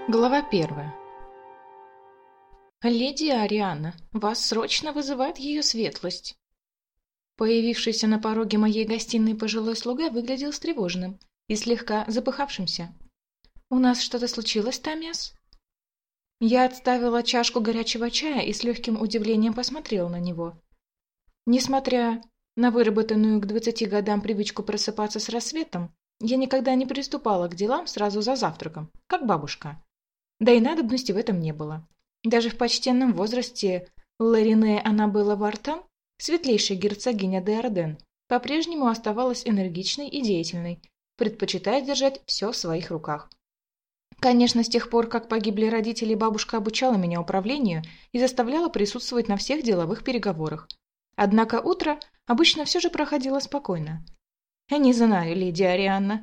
Глава 1. «Леди Ариана, вас срочно вызывает ее светлость». Появившийся на пороге моей гостиной пожилой слуга выглядел встревоженным и слегка запыхавшимся. «У нас что-то случилось, Тамиас?» Я отставила чашку горячего чая и с легким удивлением посмотрела на него. Несмотря на выработанную к 20 годам привычку просыпаться с рассветом, я никогда не приступала к делам сразу за завтраком, как бабушка. Да и надобности в этом не было. Даже в почтенном возрасте Ларине Аннабелла Вартан, светлейшая герцогиня де Арден, по-прежнему оставалась энергичной и деятельной, предпочитая держать все в своих руках. Конечно, с тех пор, как погибли родители, бабушка обучала меня управлению и заставляла присутствовать на всех деловых переговорах. Однако утро обычно все же проходило спокойно. «Не знаю, леди Арианна».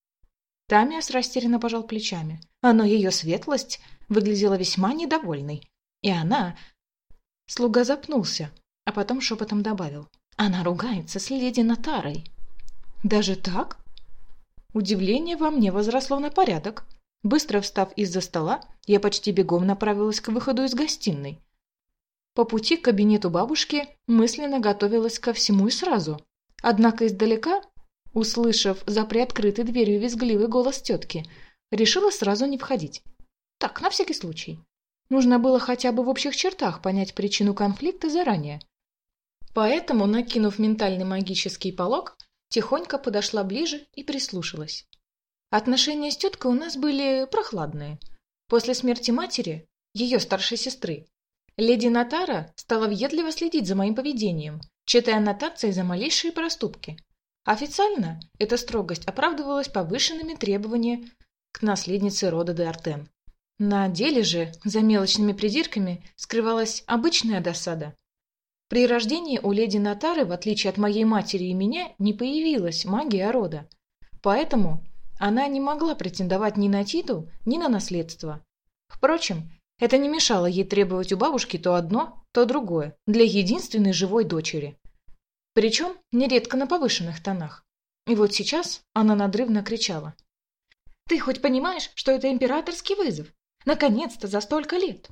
Тамиас растерянно пожал плечами, но ее светлость выглядела весьма недовольной. И она... Слуга запнулся, а потом шепотом добавил. Она ругается с леди Натарой. «Даже так?» Удивление во мне возросло на порядок. Быстро встав из-за стола, я почти бегом направилась к выходу из гостиной. По пути к кабинету бабушки мысленно готовилась ко всему и сразу. Однако издалека, услышав за приоткрытой дверью визгливый голос тетки, решила сразу не входить. Так, на всякий случай. Нужно было хотя бы в общих чертах понять причину конфликта заранее. Поэтому, накинув ментальный магический полог, тихонько подошла ближе и прислушалась. Отношения с теткой у нас были прохладные. После смерти матери, ее старшей сестры, леди Натара стала въедливо следить за моим поведением, читая аннотации за малейшие проступки. Официально эта строгость оправдывалась повышенными требованиями к наследнице рода де Артен. На деле же за мелочными придирками скрывалась обычная досада. При рождении у леди Натары, в отличие от моей матери и меня, не появилась магия рода. Поэтому она не могла претендовать ни на титул, ни на наследство. Впрочем, это не мешало ей требовать у бабушки то одно, то другое для единственной живой дочери. Причем нередко на повышенных тонах. И вот сейчас она надрывно кричала. «Ты хоть понимаешь, что это императорский вызов? Наконец-то за столько лет!»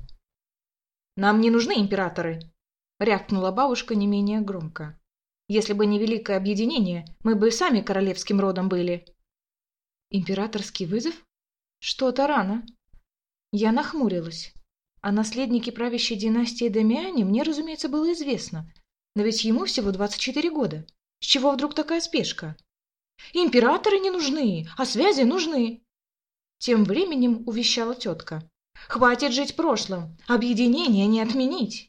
«Нам не нужны императоры!» — рявкнула бабушка не менее громко. «Если бы не Великое Объединение, мы бы сами королевским родом были». «Императорский вызов? Что-то рано». Я нахмурилась. О наследнике правящей династии Дамиане мне, разумеется, было известно. Но ведь ему всего 24 года. С чего вдруг такая спешка? «Императоры не нужны, а связи нужны!» Тем временем увещала тетка. «Хватит жить прошлым, объединение не отменить!»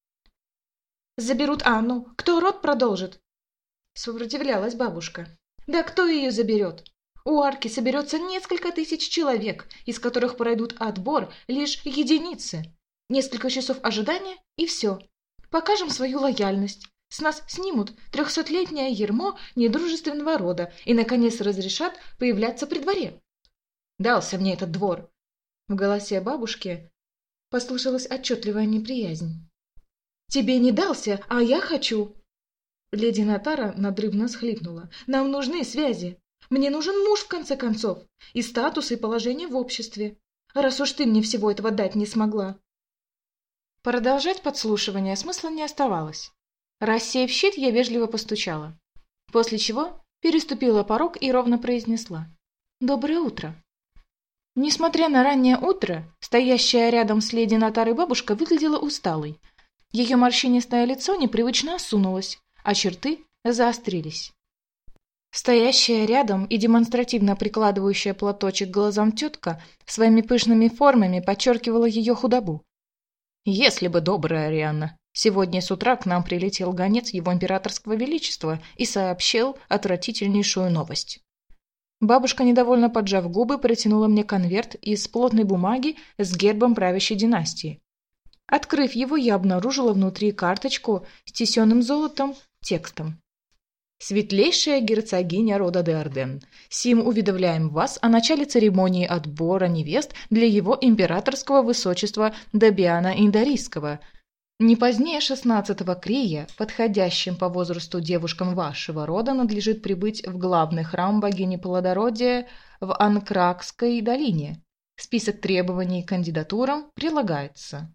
«Заберут Анну, кто род продолжит?» Сопротивлялась бабушка. «Да кто ее заберет? У арки соберется несколько тысяч человек, из которых пройдут отбор лишь единицы. Несколько часов ожидания и все. Покажем свою лояльность. С нас снимут 300-летнее ярмо недружественного рода и, наконец, разрешат появляться при дворе. Дался мне этот двор!» В голосе бабушки послышалась отчетливая неприязнь. «Тебе не дался, а я хочу!» Леди Натара надрывно схлипнула. «Нам нужны связи. Мне нужен муж, в конце концов, и статус, и положение в обществе. Раз уж ты мне всего этого дать не смогла». Продолжать подслушивание смысла не оставалось. Рассеяв щит, я вежливо постучала. После чего переступила порог и ровно произнесла. «Доброе утро». Несмотря на раннее утро, стоящая рядом с леди Натарой бабушка выглядела усталой. Ее морщинистое лицо непривычно осунулось, а черты заострились. Стоящая рядом и демонстративно прикладывающая платочек к глазам тетка своими пышными формами подчеркивала ее худобу. «Если бы, добрая Арианна, сегодня с утра к нам прилетел гонец его императорского величества и сообщил отвратительнейшую новость». Бабушка, недовольно поджав губы, протянула мне конверт из плотной бумаги с гербом правящей династии. Открыв его, я обнаружила внутри карточку с тесаным золотом текстом. «Светлейшая герцогиня рода де Арден, сим уведомляем вас о начале церемонии отбора невест для его императорского высочества Добиана Индарийского. Не позднее 16-го крия, подходящим по возрасту девушкам вашего рода, надлежит прибыть в главный храм богини плодородия в Анкракской долине. Список требований к кандидатурам прилагается.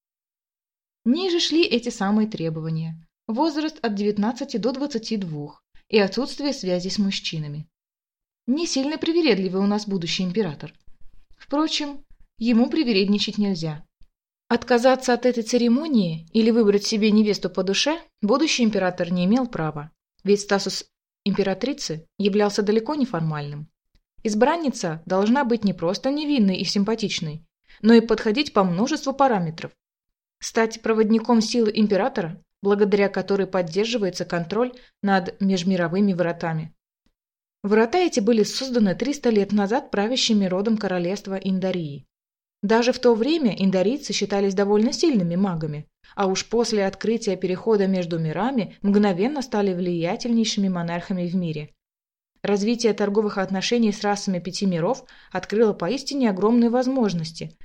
Ниже шли эти самые требования. Возраст от 19 до 22 и отсутствие связи с мужчинами. Не сильно привередливый у нас будущий император. Впрочем, ему привередничать нельзя. Отказаться от этой церемонии или выбрать себе невесту по душе будущий император не имел права, ведь статус императрицы являлся далеко не формальным. Избранница должна быть не просто невинной и симпатичной, но и подходить по множеству параметров. Стать проводником силы императора, благодаря которой поддерживается контроль над межмировыми вратами. Врата эти были созданы 300 лет назад правящими родом королевства Индарии. Даже в то время индарийцы считались довольно сильными магами, а уж после открытия перехода между мирами мгновенно стали влиятельнейшими монархами в мире. Развитие торговых отношений с расами 5 миров открыло поистине огромные возможности.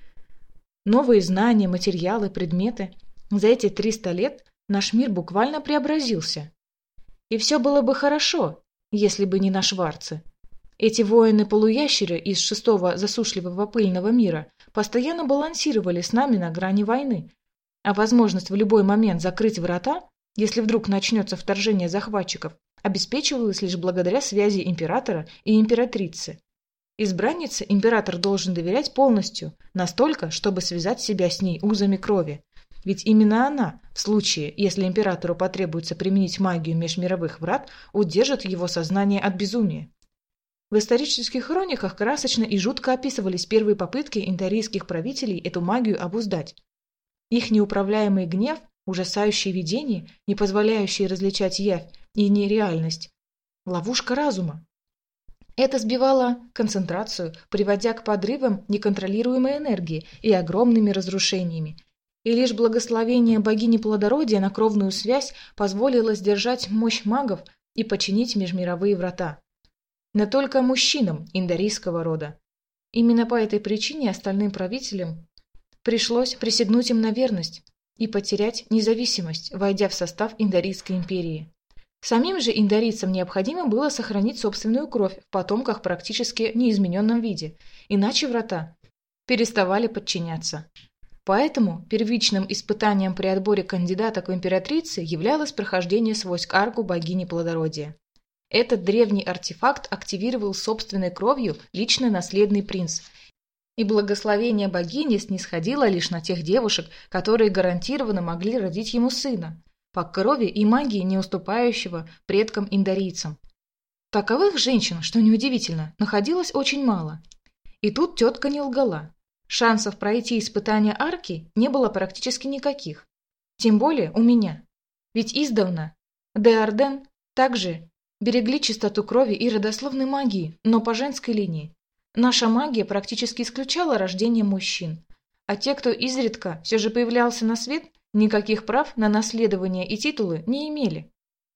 Новые знания, материалы, предметы. За эти 300 лет наш мир буквально преобразился. И все было бы хорошо, если бы не наши варцы. Эти воины-полуящеры из 6-го засушливого пыльного мира постоянно балансировали с нами на грани войны, а возможность в любой момент закрыть врата, если вдруг начнется вторжение захватчиков, обеспечивалась лишь благодаря связи императора и императрицы. Избраннице император должен доверять полностью, настолько, чтобы связать себя с ней узами крови. Ведь именно она, в случае, если императору потребуется применить магию межмировых врат, удержит его сознание от безумия. В исторических хрониках красочно и жутко описывались первые попытки индарийских правителей эту магию обуздать. Их неуправляемый гнев, ужасающие видения, не позволяющие различать явь и нереальность. Ловушка разума. Это сбивало концентрацию, приводя к подрывам неконтролируемой энергии и огромными разрушениями. И лишь благословение богини плодородия на кровную связь позволило сдержать мощь магов и починить межмировые врата. Но только мужчинам индарийского рода. Именно по этой причине остальным правителям пришлось присягнуть им на верность и потерять независимость, войдя в состав Индарийской империи. Самим же индарийцам необходимо было сохранить собственную кровь в потомках практически неизмененном виде, иначе врата переставали подчиняться. Поэтому первичным испытанием при отборе кандидата к императрице являлось прохождение с войск арку богини плодородия. Этот древний артефакт активировал собственной кровью личный наследный принц, и благословение богини снисходило лишь на тех девушек, которые гарантированно могли родить ему сына, по крови и магии не уступающего предкам-индарийцам. Таковых женщин, что неудивительно, находилось очень мало. И тут тетка не лгала. Шансов пройти испытание арки не было практически никаких. Тем более у меня. Ведь издавна де Арден также берегли чистоту крови и родословной магии, но по женской линии. Наша магия практически исключала рождение мужчин, а те, кто изредка все же появлялся на свет, никаких прав на наследование и титулы не имели.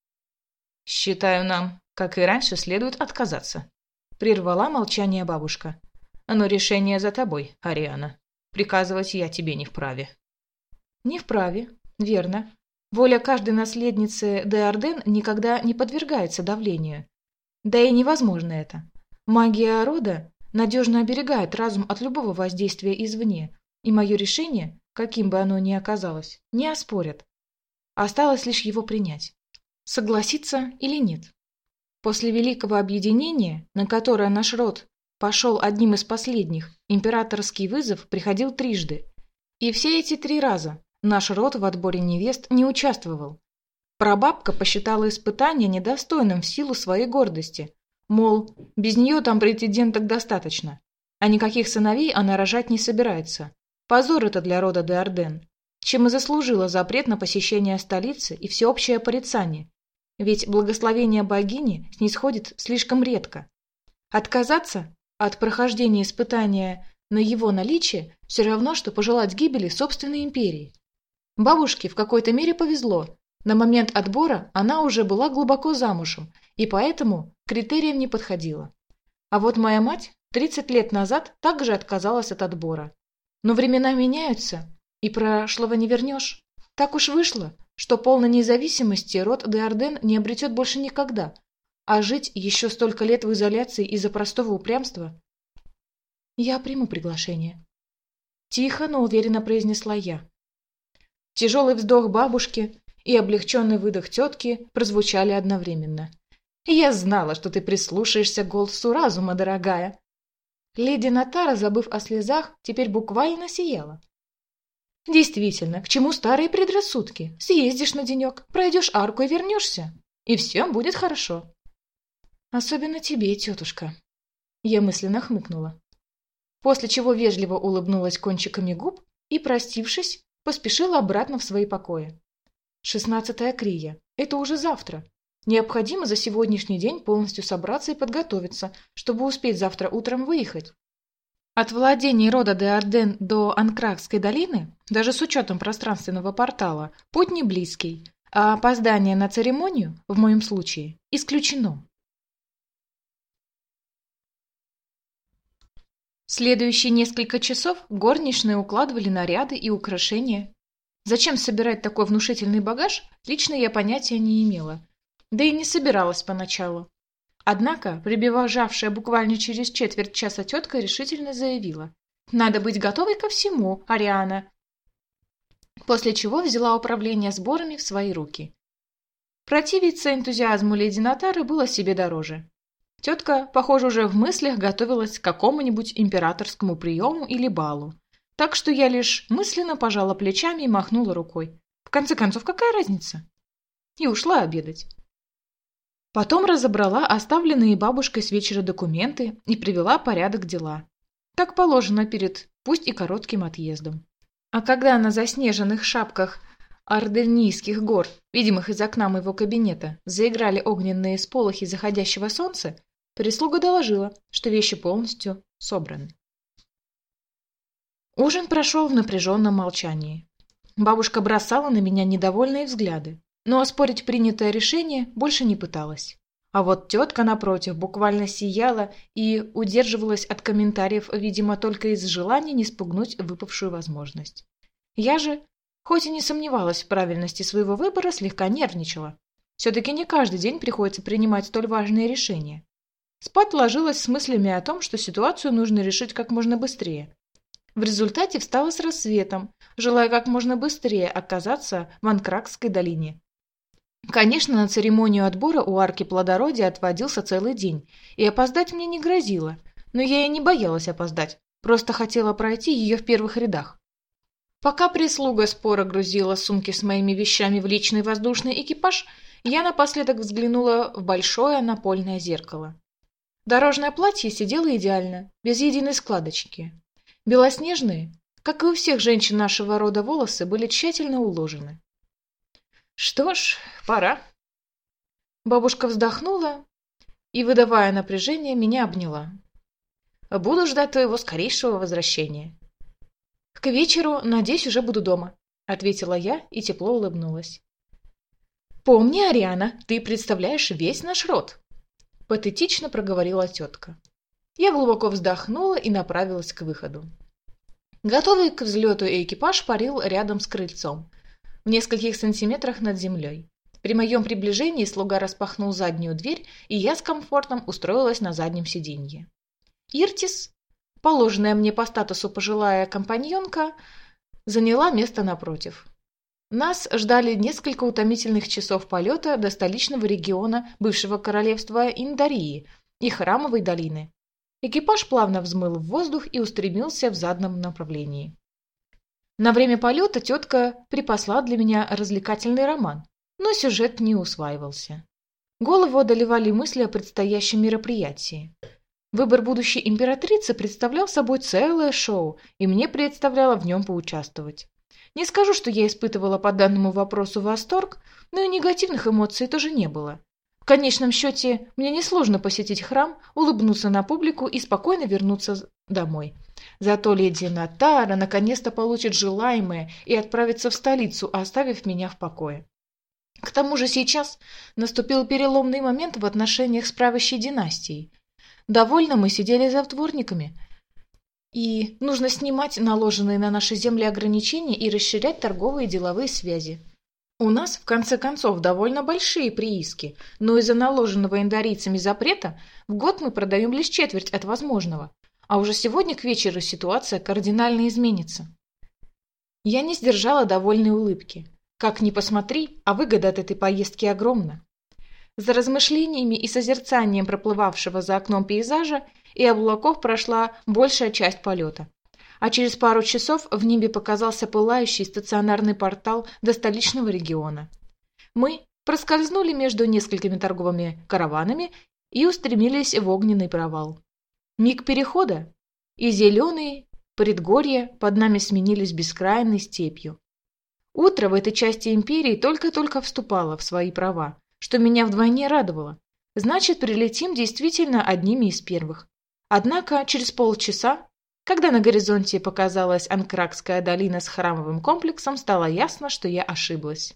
«Считаю, нам, как и раньше, следует отказаться», — прервала молчание бабушка. «Но решение за тобой, Ариана. Приказывать я тебе не вправе». «Не вправе, верно. Воля каждой наследницы де Арден никогда не подвергается давлению. Да и невозможно это. Магия рода надежно оберегает разум от любого воздействия извне, и мое решение, каким бы оно ни оказалось, не оспорят. Осталось лишь его принять. Согласиться или нет. После Великого Объединения, на которое наш род пошел одним из последних, императорский вызов приходил трижды. И все эти 3 раза наш род в отборе невест не участвовал. Прабабка посчитала испытание недостойным в силу своей гордости. Мол, без нее там претенденток достаточно, а никаких сыновей она рожать не собирается. Позор это для рода де Арден, чем и заслужила запрет на посещение столицы и всеобщее порицание, ведь благословение богини снисходит слишком редко. Отказаться от прохождения испытания на его наличие все равно, что пожелать гибели собственной империи. Бабушке в какой-то мере повезло. На момент отбора она уже была глубоко замужем, и поэтому к критериям не подходила. А вот моя мать 30 лет назад также отказалась от отбора. Но времена меняются, и прошлого не вернешь. Так уж вышло, что полной независимости род де Арден не обретет больше никогда, а жить еще столько лет в изоляции из-за простого упрямства. Я приму приглашение. Тихо, но уверенно произнесла я. Тяжелый вздох бабушки и облегченный выдох тетки прозвучали одновременно. «Я знала, что ты прислушаешься к голосу разума, дорогая». Леди Натара, забыв о слезах, теперь буквально сияла. «Действительно, к чему старые предрассудки? Съездишь на денек, пройдешь арку и вернешься, и все будет хорошо». «Особенно тебе, тетушка». Я мысленно хмыкнула. После чего вежливо улыбнулась кончиками губ и, простившись, поспешила обратно в свои покои. 16-я крия. Это уже завтра. Необходимо за сегодняшний день полностью собраться и подготовиться, чтобы успеть завтра утром выехать. От владений рода де Арден до Анкрагской долины, даже с учетом пространственного портала, путь не близкий, а опоздание на церемонию, в моем случае, исключено. Следующие несколько часов горничные укладывали наряды и украшения. Зачем собирать такой внушительный багаж, лично я понятия не имела. Да и не собиралась поначалу. Однако, прибежавшая буквально через четверть часа тетка решительно заявила: «Надо быть готовой ко всему, Ариана!» После чего взяла управление сборами в свои руки. Противиться энтузиазму леди Натары было себе дороже. Тетка, похоже, уже в мыслях готовилась к какому-нибудь императорскому приему или балу. Так что я лишь мысленно пожала плечами и махнула рукой. В конце концов, какая разница? И ушла обедать. Потом разобрала оставленные бабушкой с вечера документы и привела порядок дела. Так положено перед, пусть и коротким отъездом. А когда на заснеженных шапках Арденнийских гор, видимых из окна моего кабинета, заиграли огненные сполохи заходящего солнца, прислуга доложила, что вещи полностью собраны. Ужин прошел в напряженном молчании. Бабушка бросала на меня недовольные взгляды, но оспорить принятое решение больше не пыталась. А вот тетка, напротив, буквально сияла и удерживалась от комментариев, видимо, только из желания не спугнуть выпавшую возможность. Я же, хоть и не сомневалась в правильности своего выбора, слегка нервничала. Все-таки не каждый день приходится принимать столь важные решения. Спать ложилась с мыслями о том, что ситуацию нужно решить как можно быстрее. В результате встала с рассветом, желая как можно быстрее оказаться в Анкрагской долине. Конечно, на церемонию отбора у арки плодородия отводился целый день, и опоздать мне не грозило, но я и не боялась опоздать, просто хотела пройти ее в первых рядах. Пока прислуга споро грузила сумки с моими вещами в личный воздушный экипаж, я напоследок взглянула в большое напольное зеркало. Дорожное платье сидело идеально, без единой складочки. Белоснежные, как и у всех женщин нашего рода, волосы были тщательно уложены. Что ж, пора. Бабушка вздохнула и, выдавая напряжение, меня обняла. Буду ждать твоего скорейшего возвращения. К вечеру, надеюсь, уже буду дома, ответила я и тепло улыбнулась. Помни, Ариана, ты представляешь весь наш род, патетично проговорила тетка. Я глубоко вздохнула и направилась к выходу. Готовый к взлету экипаж парил рядом с крыльцом, в нескольких сантиметрах над землей. При моем приближении слуга распахнул заднюю дверь, и я с комфортом устроилась на заднем сиденье. Иртис, положенная мне по статусу пожилая компаньонка, заняла место напротив. Нас ждали несколько утомительных часов полета до столичного региона бывшего королевства Индарии и Храмовой долины. Экипаж плавно взмыл в воздух и устремился в заданном направлении. На время полета тетка припасла для меня развлекательный роман, но сюжет не усваивался. Голову одолевали мысли о предстоящем мероприятии. Выбор будущей императрицы представлял собой целое шоу, и мне представляло в нем поучаствовать. Не скажу, что я испытывала по данному вопросу восторг, но и негативных эмоций тоже не было. В конечном счете, мне несложно посетить храм, улыбнуться на публику и спокойно вернуться домой. Зато леди Натара наконец-то получит желаемое и отправится в столицу, оставив меня в покое. К тому же сейчас наступил переломный момент в отношениях с правящей династией. Довольно мы сидели за вдворниками, и нужно снимать наложенные на наши земли ограничения и расширять торговые и деловые связи. У нас, в конце концов, довольно большие прииски, но из-за наложенного индарийцами запрета в год мы продаем лишь четверть от возможного, а уже сегодня к вечеру ситуация кардинально изменится. Я не сдержала довольной улыбки. Как ни посмотри, а выгода от этой поездки огромна. За размышлениями и созерцанием проплывавшего за окном пейзажа и облаков прошла большая часть полета. А через пару часов в небе показался пылающий стационарный портал до столичного региона. Мы проскользнули между несколькими торговыми караванами и устремились в огненный провал. Миг перехода, и зеленые предгорья под нами сменились бескрайней степью. Утро в этой части империи только-только вступало в свои права, что меня вдвойне радовало. Значит, прилетим действительно одними из первых. Однако через полчаса, когда на горизонте показалась Анкракская долина с храмовым комплексом, стало ясно, что я ошиблась.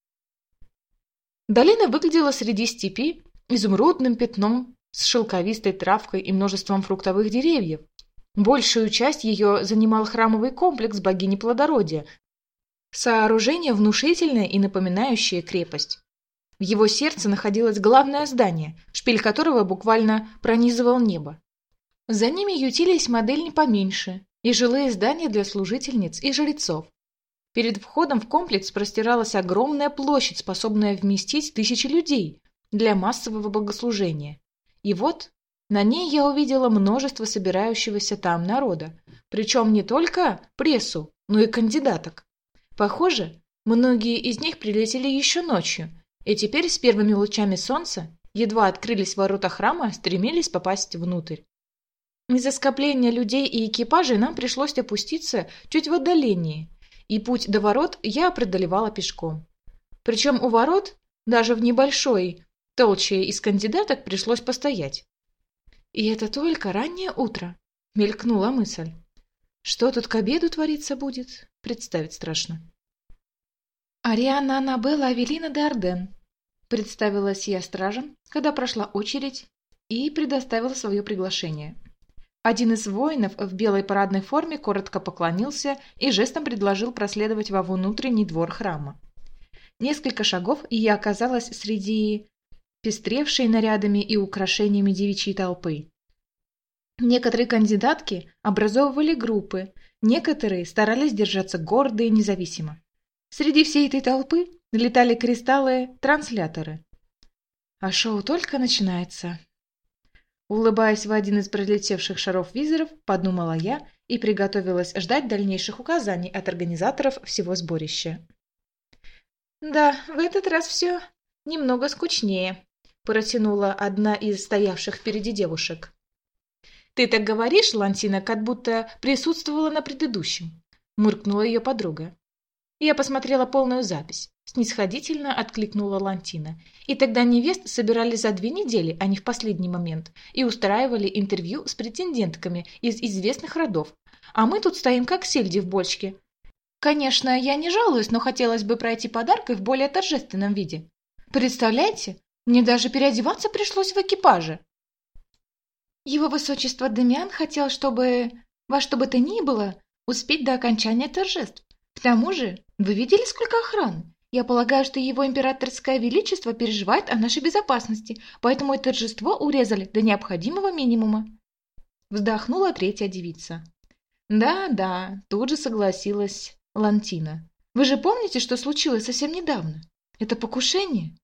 Долина выглядела среди степи изумрудным пятном с шелковистой травкой и множеством фруктовых деревьев. Большую часть ее занимал храмовый комплекс богини плодородия, сооружение внушительное и напоминающее крепость. В его сердце находилось главное здание, шпиль которого буквально пронизывал небо. За ними ютились модельни поменьше и жилые здания для служительниц и жрецов. Перед входом в комплекс простиралась огромная площадь, способная вместить тысячи людей для массового богослужения. И вот на ней я увидела множество собирающегося там народа, причем не только прессу, но и кандидаток. Похоже, многие из них прилетели еще ночью, и теперь с первыми лучами солнца, едва открылись ворота храма, стремились попасть внутрь. Из-за скопления людей и экипажей нам пришлось опуститься чуть в отдалении, и путь до ворот я преодолевала пешком. Причем у ворот, даже в небольшой толще из кандидаток, пришлось постоять. И это только раннее утро, мелькнула мысль. Что тут к обеду твориться будет, представить страшно. Ариана Аннабелла Авелина де Арден, представилась я стражем, когда прошла очередь, и предоставила свое приглашение. Один из воинов в белой парадной форме коротко поклонился и жестом предложил проследовать во внутренний двор храма. Несколько шагов, и я оказалась среди пестревшей нарядами и украшениями девичьей толпы. Некоторые кандидатки образовывали группы, некоторые старались держаться гордо и независимо. Среди всей этой толпы летали кристаллы-трансляторы. А шоу только начинается. Улыбаясь в один из пролетевших шаров визоров, подумала я и приготовилась ждать дальнейших указаний от организаторов всего сборища. «Да, в этот раз все немного скучнее», – протянула одна из стоявших впереди девушек. «Ты так говоришь, Лантина, как будто присутствовала на предыдущем», – муркнула ее подруга. Я посмотрела полную запись. Снисходительно откликнула Лантина. И тогда невест собирали за 2 недели, а не в последний момент, и устраивали интервью с претендентками из известных родов. А мы тут стоим как сельди в бочке. Конечно, я не жалуюсь, но хотелось бы пройти подаркой в более торжественном виде. Представляете, мне даже переодеваться пришлось в экипаже. Его высочество Демиан хотел, чтобы во что бы то ни было успеть до окончания торжеств. К тому же, вы видели, сколько охраны? Я полагаю, что его императорское величество переживает о нашей безопасности, поэтому это торжество урезали до необходимого минимума. Вздохнула третья девица. Да, тут же согласилась Лантина. Вы же помните, что случилось совсем недавно? Это покушение.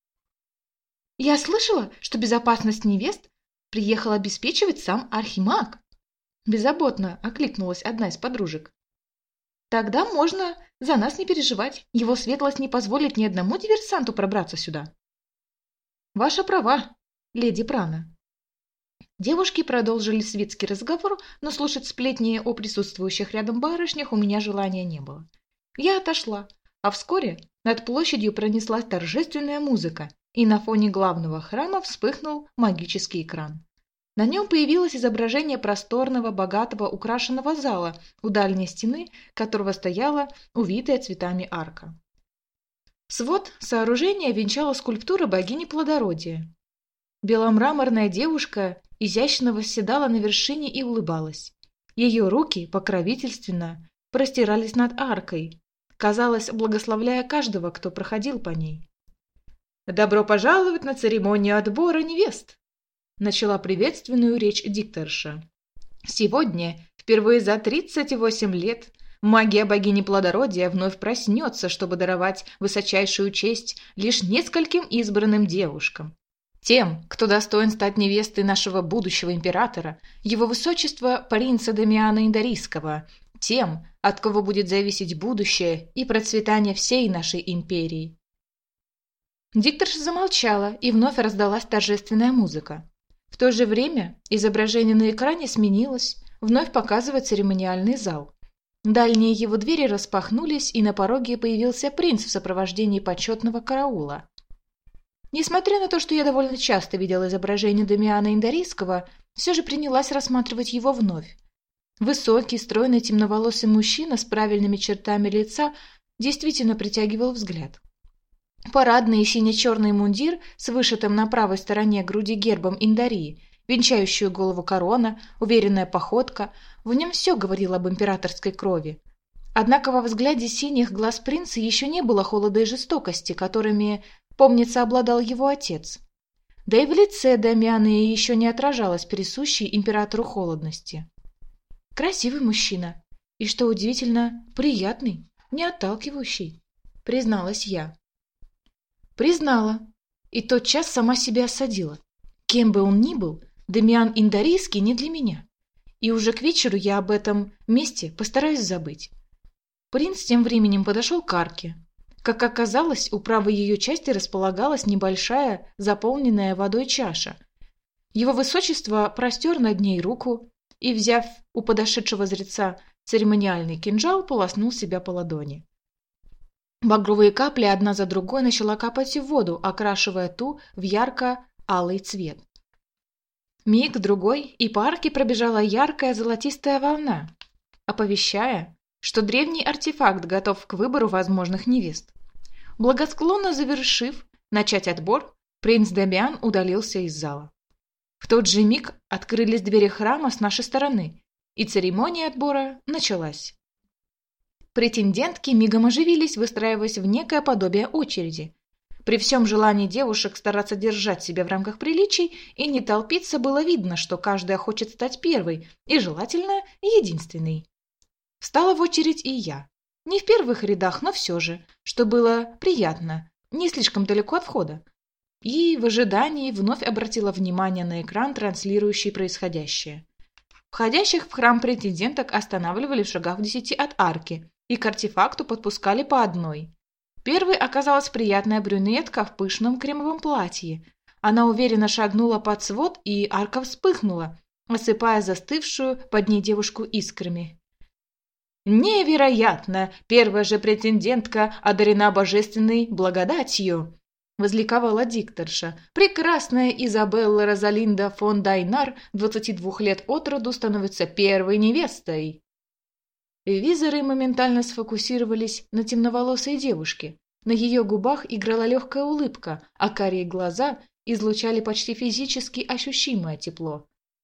Я слышала, что безопасность невест приехал обеспечивать сам архимаг. Беззаботно окликнулась одна из подружек. Тогда можно за нас не переживать. Его светлость не позволит ни одному диверсанту пробраться сюда. Ваша права, леди Прана. Девушки продолжили светский разговор, но слушать сплетни о присутствующих рядом барышнях у меня желания не было. Я отошла, а вскоре над площадью пронеслась торжественная музыка, и на фоне главного храма вспыхнул магический экран. На нем появилось изображение просторного, богатого, украшенного зала, у дальней стены которого стояла увитая цветами арка. Свод сооружения венчала скульптура богини плодородия. Беломраморная девушка изящно восседала на вершине и улыбалась. Ее руки покровительственно простирались над аркой, казалось, благословляя каждого, кто проходил по ней. «Добро пожаловать на церемонию отбора невест!» Начала приветственную речь дикторша. Сегодня, впервые за 38 лет, магия богини плодородия вновь проснется, чтобы даровать высочайшую честь лишь нескольким избранным девушкам. Тем, кто достоин стать невестой нашего будущего императора, его высочества принца Дамиана Индарийского, тем, от кого будет зависеть будущее и процветание всей нашей империи. Дикторша замолчала, и вновь раздалась торжественная музыка. В то же время изображение на экране сменилось, вновь показывая церемониальный зал. Дальние его двери распахнулись, и на пороге появился принц в сопровождении почетного караула. Несмотря на то, что я довольно часто видела изображение Дамиана Индарийского, все же принялась рассматривать его вновь. Высокий, стройный, темноволосый мужчина с правильными чертами лица действительно притягивал взгляд. Парадный сине-черный мундир с вышитым на правой стороне груди гербом Индарии, венчающую голову корона, уверенная походка – в нем все говорило об императорской крови. Однако во взгляде синих глаз принца еще не было холода и жестокости, которыми, помнится, обладал его отец. Да и в лице Дамиана еще не отражалась присущей императору холодности. Красивый мужчина и, что удивительно, приятный, не отталкивающий, призналась я. Признала, и тотчас сама себя осадила. Кем бы он ни был, Дамиан Индарийский не для меня. И уже к вечеру я об этом месте постараюсь забыть. Принц тем временем подошел к арке. Как оказалось, у правой ее части располагалась небольшая, заполненная водой чаша. Его высочество простер над ней руку и, взяв у подошедшего жреца церемониальный кинжал, полоснул себя по ладони. Багровые капли одна за другой начала капать в воду, окрашивая ту в ярко-алый цвет. Миг-другой, и по арке пробежала яркая золотистая волна, оповещая, что древний артефакт готов к выбору возможных невест. Благосклонно завершив начать отбор, принц Дамиан удалился из зала. В тот же миг открылись двери храма с нашей стороны, и церемония отбора началась. Претендентки мигом оживились, выстраиваясь в некое подобие очереди. При всем желании девушек стараться держать себя в рамках приличий и не толпиться, было видно, что каждая хочет стать первой и, желательно, единственной. Встала в очередь и я. Не в первых рядах, но все же, что было приятно, не слишком далеко от входа. И в ожидании вновь обратила внимание на экран, транслирующий происходящее. Входящих в храм претенденток останавливали в шагах в 10 от арки и к артефакту подпускали по одной. Первой оказалась приятная брюнетка в пышном кремовом платье. Она уверенно шагнула под свод, и арка вспыхнула, осыпая застывшую под ней девушку искрами. «Невероятно! Первая же претендентка одарена божественной благодатью!» — возликовала дикторша. «Прекрасная Изабелла Розалинда фон Дайнар, 22 лет от роду, становится первой невестой!» Визоры моментально сфокусировались на темноволосой девушке. На ее губах играла легкая улыбка, а карие глаза излучали почти физически ощущимое тепло.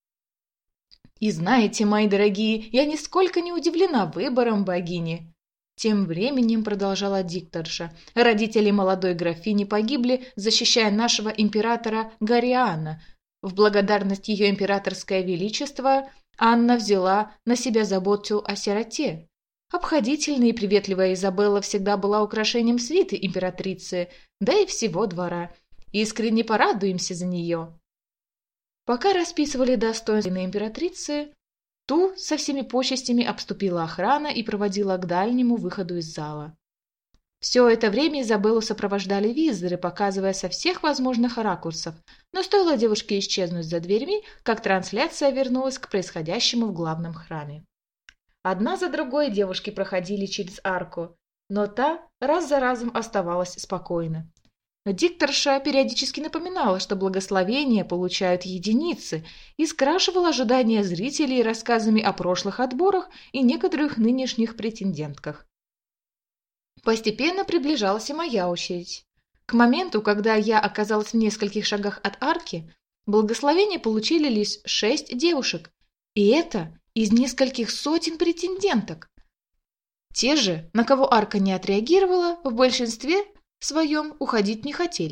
«И знаете, мои дорогие, я нисколько не удивлена выбором богини!» Тем временем продолжала дикторша. Родители молодой графини погибли, защищая нашего императора Гориана. В благодарность ее императорское величество Анна взяла на себя заботу о сироте. Обходительная и приветливая Изабелла всегда была украшением свиты императрицы, да и всего двора. Искренне порадуемся за нее. Пока расписывали достоинства императрицы, ту со всеми почестями обступила охрана и проводила к дальнему выходу из зала. Все это время Изабеллу сопровождали визоры, показывая со всех возможных ракурсов, но стоило девушке исчезнуть за дверьми, как трансляция вернулась к происходящему в главном храме. Одна за другой девушки проходили через арку, но та раз за разом оставалась спокойна. Дикторша периодически напоминала, что благословения получают единицы, и скрашивала ожидания зрителей рассказами о прошлых отборах и некоторых нынешних претендентках. Постепенно приближалась и моя очередь. К моменту, когда я оказалась в нескольких шагах от арки, благословения получили лишь 6 девушек, и это из нескольких сотен претенденток. Те же, на кого арка не отреагировала, в большинстве своем уходить не хотели.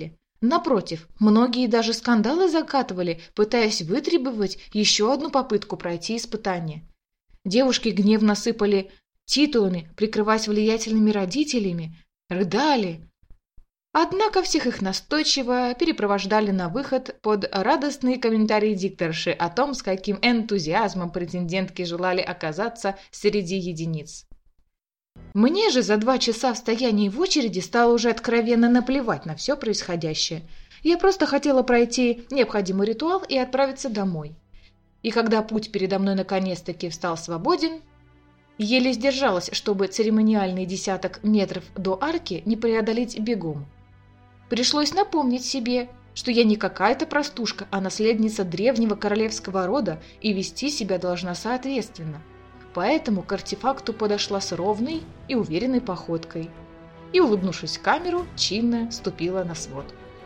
Напротив, многие даже скандалы закатывали, пытаясь вытребовать еще одну попытку пройти испытание. Девушки гневно сыпали титулами, прикрываясь влиятельными родителями, рыдали. Однако всех их настойчиво перепровождали на выход под радостные комментарии дикторши о том, с каким энтузиазмом претендентки желали оказаться среди единиц. Мне же за 2 часа в стоянии в очереди стало уже откровенно наплевать на все происходящее. Я просто хотела пройти необходимый ритуал и отправиться домой. И когда путь передо мной наконец-таки встал свободен, еле сдержалась, чтобы церемониальный 10 метров до арки не преодолеть бегом. Пришлось напомнить себе, что я не какая-то простушка, а наследница древнего королевского рода и вести себя должна соответственно. Поэтому к артефакту подошла с ровной и уверенной походкой и, улыбнувшись в камеру, чинно ступила на свод.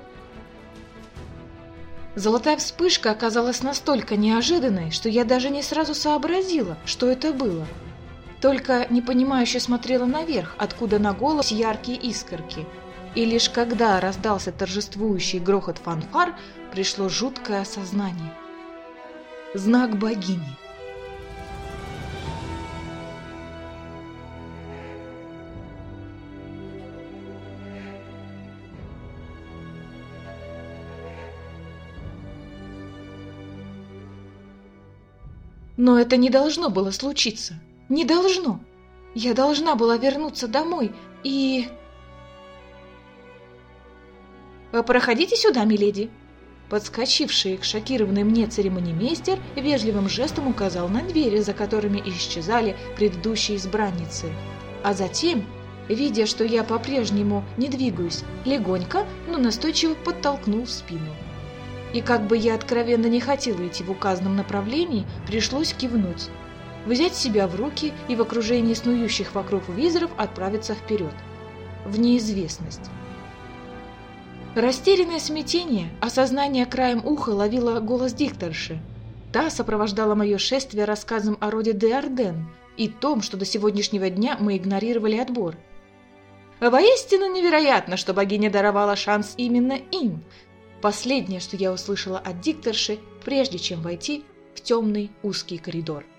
Золотая вспышка оказалась настолько неожиданной, что я даже не сразу сообразила, что это было. Только непонимающе смотрела наверх, откуда на голову яркие искорки. И лишь когда раздался торжествующий грохот фанфар, пришло жуткое осознание. Знак богини. Но это не должно было случиться. Не должно. Я должна была вернуться домой и... «Проходите сюда, миледи!» Подскочивший к шокированной мне церемонимейстер вежливым жестом указал на двери, за которыми исчезали предыдущие избранницы. А затем, видя, что я по-прежнему не двигаюсь, легонько, но настойчиво подтолкнул в спину. И как бы я откровенно не хотела идти в указанном направлении, пришлось кивнуть, взять себя в руки и в окружении снующих вокруг визоров отправиться вперед, в неизвестность. Растерянное смятение, осознание краем уха ловило голос дикторши. Та сопровождала мое шествие рассказом о роде де Арден и том, что до сегодняшнего дня мы игнорировали отбор. Воистину невероятно, что богиня даровала шанс именно им. Последнее, что я услышала от дикторши, прежде чем войти в темный узкий коридор.